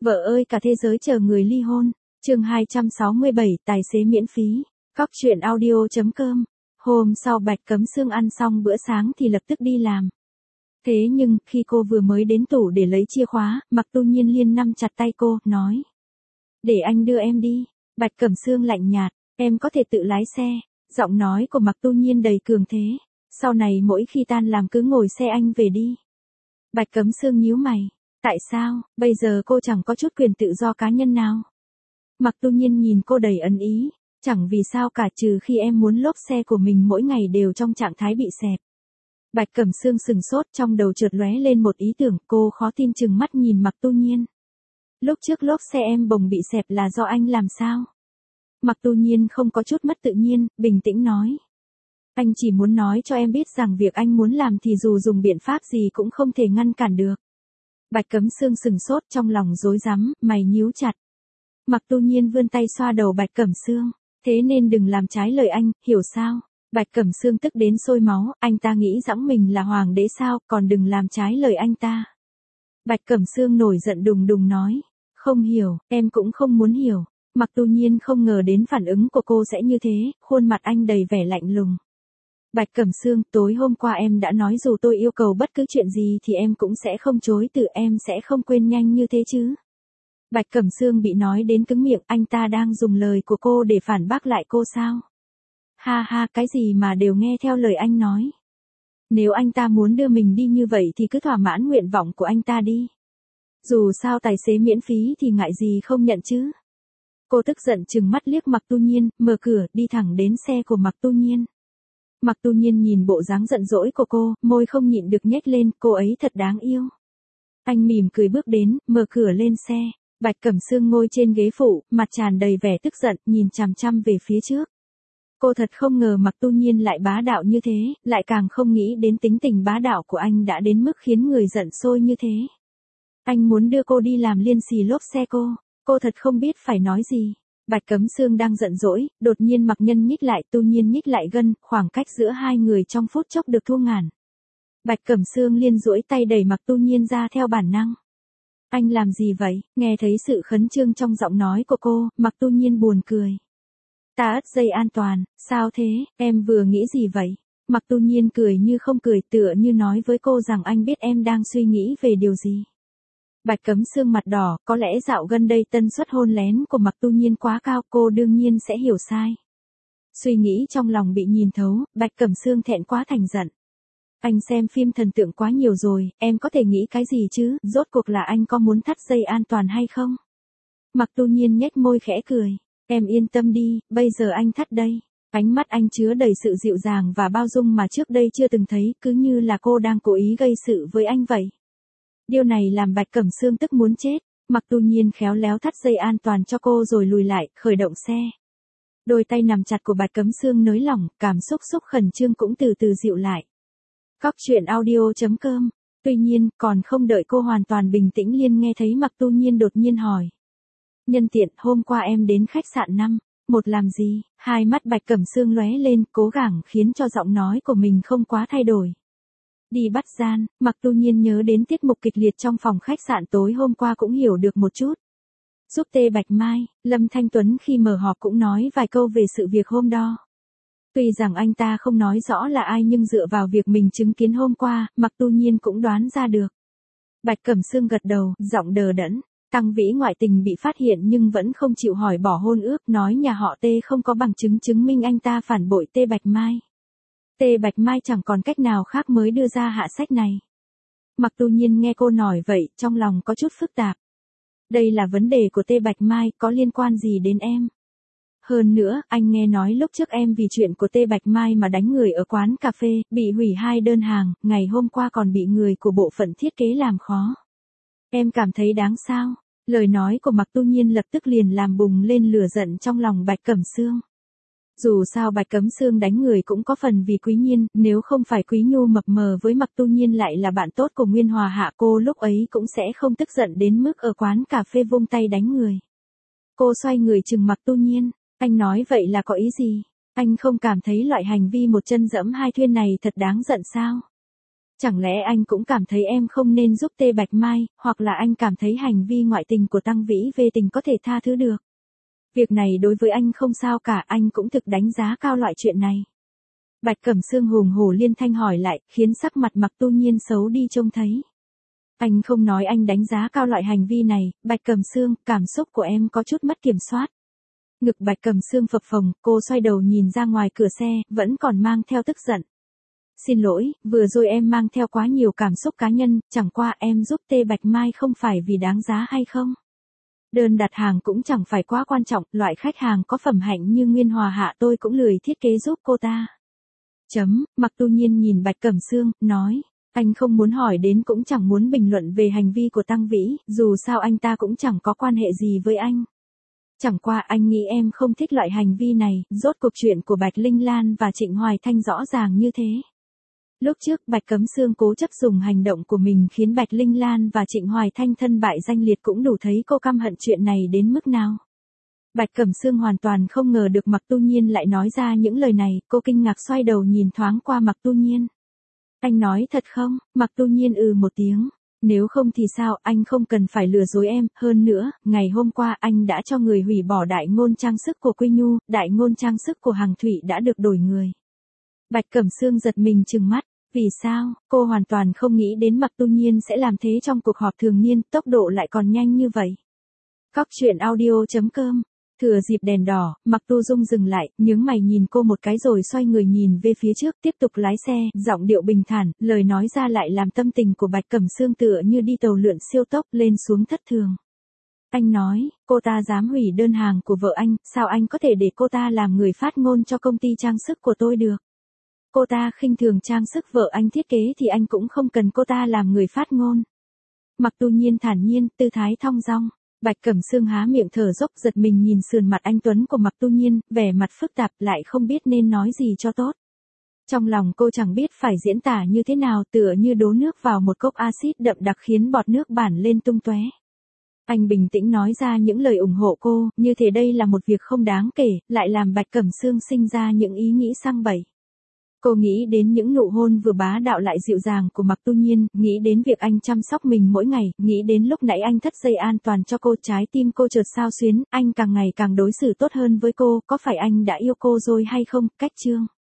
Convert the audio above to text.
Vợ ơi cả thế giới chờ người ly hôn. Chương 267, tài xế miễn phí. Cóc truyện audio.com. Hôm sau Bạch Cấm Sương ăn xong bữa sáng thì lập tức đi làm. Thế nhưng, khi cô vừa mới đến tủ để lấy chìa khóa, Mạc Tu Nhiên liền nắm chặt tay cô, nói. Để anh đưa em đi. Bạch Cẩm Sương lạnh nhạt, em có thể tự lái xe. Giọng nói của Mạc Tu Nhiên đầy cường thế. Sau này mỗi khi tan làm cứ ngồi xe anh về đi. Bạch Cấm Sương nhíu mày. Tại sao, bây giờ cô chẳng có chút quyền tự do cá nhân nào? Mạc Tu Nhiên nhìn cô đầy ẩn ý. Chẳng vì sao cả trừ khi em muốn lốp xe của mình mỗi ngày đều trong trạng thái bị xẹp. Bạch Cẩm Sương sừng sốt trong đầu chợt lóe lên một ý tưởng, cô khó tin chừng mắt nhìn Mạc Tu Nhiên. Lúc trước lốp xe em bồng bị xẹp là do anh làm sao? Mạc Tu Nhiên không có chút mất tự nhiên, bình tĩnh nói. Anh chỉ muốn nói cho em biết rằng việc anh muốn làm thì dù dùng biện pháp gì cũng không thể ngăn cản được. Bạch Cấm Sương sừng sốt trong lòng rối rắm, mày nhíu chặt. Mạc Tu Nhiên vươn tay xoa đầu Bạch Cẩm Sương. Thế nên đừng làm trái lời anh, hiểu sao? Bạch Cẩm Sương tức đến sôi máu, anh ta nghĩ rằng mình là hoàng đế sao, còn đừng làm trái lời anh ta. Bạch Cẩm Sương nổi giận đùng đùng nói. Không hiểu, em cũng không muốn hiểu. Mạc Tu Nhiên không ngờ đến phản ứng của cô sẽ như thế, khuôn mặt anh đầy vẻ lạnh lùng. Bạch Cẩm Sương, tối hôm qua em đã nói dù tôi yêu cầu bất cứ chuyện gì thì em cũng sẽ không chối từ, em sẽ không quên nhanh như thế chứ. Bạch Cẩm Sương bị nói đến cứng miệng, anh ta đang dùng lời của cô để phản bác lại cô sao? Ha ha, cái gì mà đều nghe theo lời anh nói. Nếu anh ta muốn đưa mình đi như vậy thì cứ thỏa mãn nguyện vọng của anh ta đi. Dù sao tài xế miễn phí thì ngại gì không nhận chứ. Cô tức giận trừng mắt liếc Mạc Tu Nhiên, mở cửa, đi thẳng đến xe của Mạc Tu Nhiên. Mạc Tu Nhiên nhìn bộ dáng giận dỗi của cô, môi không nhịn được nhếch lên, cô ấy thật đáng yêu. Anh mỉm cười bước đến, mở cửa lên xe. Bạch Cẩm Sương ngồi trên ghế phụ, mặt tràn đầy vẻ tức giận, nhìn chằm chằm về phía trước. Cô thật không ngờ Mạc Tu Nhiên lại bá đạo như thế, lại càng không nghĩ đến tính tình bá đạo của anh đã đến mức khiến người giận sôi như thế. Anh muốn đưa cô đi làm liên xì lốp xe cô thật không biết phải nói gì. Bạch Cấm Sương đang giận dỗi, đột nhiên Mạc Nhân nhích lại, Tu Nhiên nhích lại gần, khoảng cách giữa hai người trong phút chốc được thu ngàn. Bạch Cẩm Sương liên duỗi tay đẩy Mạc Tu Nhiên ra theo bản năng. Anh làm gì vậy? Nghe thấy sự khẩn trương trong giọng nói của cô, Mạc Tu Nhiên buồn cười. Ta ất dây an toàn, sao thế, em vừa nghĩ gì vậy? Mạc Tu Nhiên cười như không cười, tựa như nói với cô rằng anh biết em đang suy nghĩ về điều gì. Bạch Cấm Sương mặt đỏ, có lẽ dạo gần đây tần suất hôn lén của Mạc Tu Nhiên quá cao, cô đương nhiên sẽ hiểu sai. Suy nghĩ trong lòng bị nhìn thấu, Bạch Cẩm Sương thẹn quá thành giận. Anh xem phim thần tượng quá nhiều rồi, em có thể nghĩ cái gì chứ, rốt cuộc là anh có muốn thắt dây an toàn hay không? Mạc Tu Nhiên nhếch môi khẽ cười. Em yên tâm đi, bây giờ anh thắt đây. Ánh mắt anh chứa đầy sự dịu dàng và bao dung mà trước đây chưa từng thấy, cứ như là cô đang cố ý gây sự với anh vậy. Điều này làm Bạch Cẩm Sương tức muốn chết. Mạc Tu Nhiên khéo léo thắt dây an toàn cho cô rồi lùi lại, khởi động xe. Đôi tay nắm chặt của Bạch Cẩm Sương nới lỏng, cảm xúc khẩn trương cũng từ từ dịu lại. Cóc truyện audio.com. Tuy nhiên, còn không đợi cô hoàn toàn bình tĩnh liền nghe thấy Mạc Tu Nhiên đột nhiên hỏi. Nhân tiện, hôm qua em đến khách sạn 5-1 làm gì? Hai mắt Bạch Cẩm Sương lóe lên, cố gắng khiến cho giọng nói của mình không quá thay đổi. Đi bắt gian, Mạc Tu Nhiên nhớ đến tiết mục kịch liệt trong phòng khách sạn tối hôm qua cũng hiểu được một chút. Giúp Tê Bạch Mai, Lâm Thanh Tuấn khi mở họp cũng nói vài câu về sự việc hôm đó. Tuy rằng anh ta không nói rõ là ai nhưng dựa vào việc mình chứng kiến hôm qua, Mạc Tu Nhiên cũng đoán ra được. Bạch Cẩm Sương gật đầu, giọng đờ đẫn. Tăng Vĩ ngoại tình bị phát hiện nhưng vẫn không chịu hỏi bỏ hôn ước, nói nhà họ Tê không có bằng chứng chứng minh anh ta phản bội Tê Bạch Mai. Tê Bạch Mai chẳng còn cách nào khác mới đưa ra hạ sách này. Mạc Tu Nhiên nghe cô nói vậy, trong lòng có chút phức tạp. Đây là vấn đề của Tê Bạch Mai, có liên quan gì đến em? Hơn nữa, anh nghe nói lúc trước em vì chuyện của Tê Bạch Mai mà đánh người ở quán cà phê, bị hủy 2 đơn hàng, ngày hôm qua còn bị người của bộ phận thiết kế làm khó. Em cảm thấy đáng sao? Lời nói của Mạc Tu Nhiên lập tức liền làm bùng lên lửa giận trong lòng Bạch Cẩm Sương. Dù sao Bạch Cẩm Sương đánh người cũng có phần vì Quý Nhiên, nếu không phải Quý Nhu mập mờ với Mạc Tu Nhiên lại là bạn tốt của Nguyên Hòa Hạ, cô lúc ấy cũng sẽ không tức giận đến mức ở quán cà phê vung tay đánh người. Cô xoay người chừng Mạc Tu Nhiên, anh nói vậy là có ý gì? Anh không cảm thấy loại hành vi một chân dẫm hai thuyền này thật đáng giận sao? Chẳng lẽ anh cũng cảm thấy em không nên giúp Tê Bạch Mai, hoặc là anh cảm thấy hành vi ngoại tình của Tăng Vĩ về tình có thể tha thứ được? Việc này đối với anh không sao cả, anh cũng thực đánh giá cao loại chuyện này. Bạch Cẩm Sương hùng hổ liên thanh hỏi lại, khiến sắc mặt Mạc Tu Nhiên xấu đi trông thấy. Anh không nói anh đánh giá cao loại hành vi này, Bạch Cẩm Sương, cảm xúc của em có chút mất kiểm soát. Ngực Bạch Cẩm Sương phập phồng, cô xoay đầu nhìn ra ngoài cửa xe, vẫn còn mang theo tức giận. Xin lỗi, vừa rồi em mang theo quá nhiều cảm xúc cá nhân, chẳng qua em giúp Tê Bạch Mai không phải vì đáng giá hay không? Đơn đặt hàng cũng chẳng phải quá quan trọng, loại khách hàng có phẩm hạnh như Nguyên Hòa Hạ tôi cũng lười thiết kế giúp cô ta. Mạc Tu Nhiên nhìn Bạch Cẩm Sương, nói, anh không muốn hỏi đến cũng chẳng muốn bình luận về hành vi của Tăng Vĩ, dù sao anh ta cũng chẳng có quan hệ gì với anh. Chẳng qua anh nghĩ em không thích loại hành vi này, rốt cuộc chuyện của Bạch Linh Lan và Trịnh Hoài Thanh rõ ràng như thế. Lúc trước Bạch Cẩm Sương cố chấp dùng hành động của mình khiến Bạch Linh Lan và Trịnh Hoài Thanh thân bại danh liệt cũng đủ thấy cô căm hận chuyện này đến mức nào. Bạch Cẩm Sương hoàn toàn không ngờ được Mạc Tu Nhiên lại nói ra những lời này, cô kinh ngạc xoay đầu nhìn thoáng qua Mạc Tu Nhiên. Anh nói thật không? Mạc Tu Nhiên một tiếng. Nếu không thì sao, anh không cần phải lừa dối em, hơn nữa, ngày hôm qua anh đã cho người hủy bỏ đại ngôn trang sức của Quy Nhu, đại ngôn trang sức của Hằng Thụy đã được đổi người. Bạch Cẩm Sương giật mình trừng mắt. Vì sao, cô hoàn toàn không nghĩ đến Mạc Tu Nhiên sẽ làm thế trong cuộc họp thường niên, tốc độ lại còn nhanh như vậy. Cóc truyện audio.com. Thừa dịp đèn đỏ, Mạc Tu Dung dừng lại, nhướng mày nhìn cô một cái rồi xoay người nhìn về phía trước, tiếp tục lái xe, giọng điệu bình thản, lời nói ra lại làm tâm tình của Bạch Cẩm Sương tựa như đi tàu lượn siêu tốc lên xuống thất thường. Anh nói, cô ta dám hủy đơn hàng của vợ anh, sao anh có thể để cô ta làm người phát ngôn cho công ty trang sức của tôi được? Cô ta khinh thường trang sức vợ anh thiết kế thì anh cũng không cần cô ta làm người phát ngôn. Mạc Tu Nhiên thản nhiên, tư thái thong dong. Bạch Cẩm Sương há miệng thở dốc giật mình nhìn sườn mặt anh tuấn của Mạc Tu Nhiên, vẻ mặt phức tạp lại không biết nên nói gì cho tốt. Trong lòng cô chẳng biết phải diễn tả như thế nào, tựa như đổ nước vào một cốc axit đậm đặc khiến bọt nước bản lên tung tóe. Anh bình tĩnh nói ra những lời ủng hộ cô, như thế đây là một việc không đáng kể, lại làm Bạch Cẩm Sương sinh ra những ý nghĩ sang bậy. Cô nghĩ đến những nụ hôn vừa bá đạo lại dịu dàng của Mạc Tu Nhiên, nghĩ đến việc anh chăm sóc mình mỗi ngày, nghĩ đến lúc nãy anh thắt dây an toàn cho cô, trái tim cô chợt xao xuyến, anh càng ngày càng đối xử tốt hơn với cô, có phải anh đã yêu cô rồi hay không? Cách chương